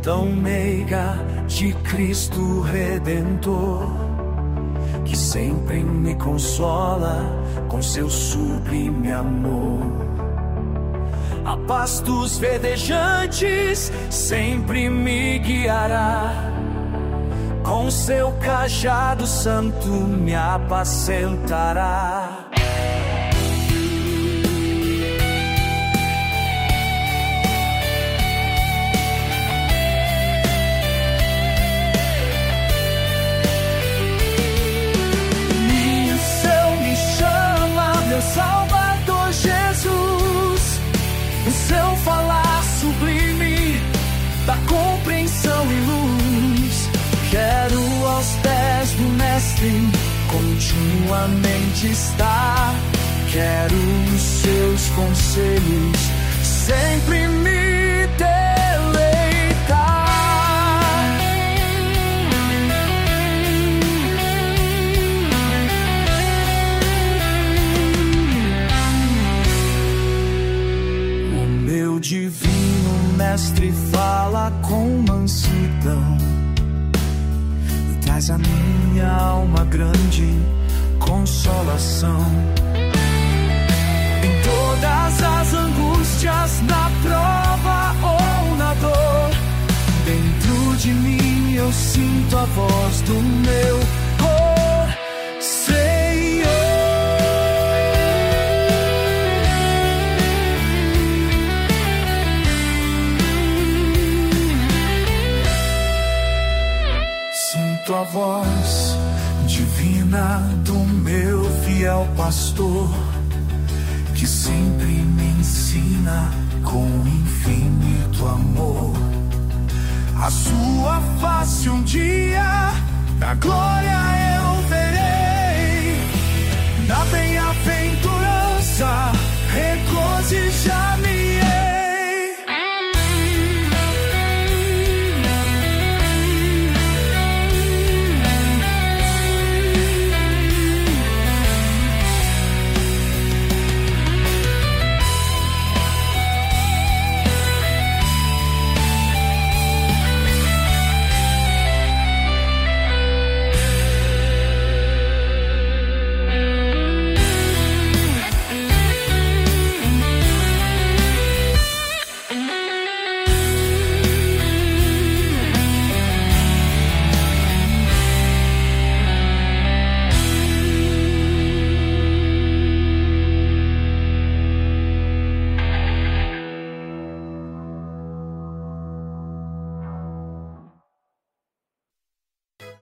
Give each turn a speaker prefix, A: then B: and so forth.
A: tão meiga de Cristo Redentor, que sempre me consola com seu sublime amor. A pastos verdejantes sempre me guiará, com seu cajado santo me apacentará. Salvador Jesus, o seu falar sublime da compreensão e luz. Quero aos pés do Mestre continuamente estar. Quero os seus conselhos sempre me deleitar. Divino Mestre fala com mansidão e traz à minha alma grande consolação. Em todas as angústias, na prova ou na dor, dentro de mim eu sinto a voz do meu Senhor. A voz divina do meu fiel pastor, que sempre me ensina com infinito amor. A sua face um dia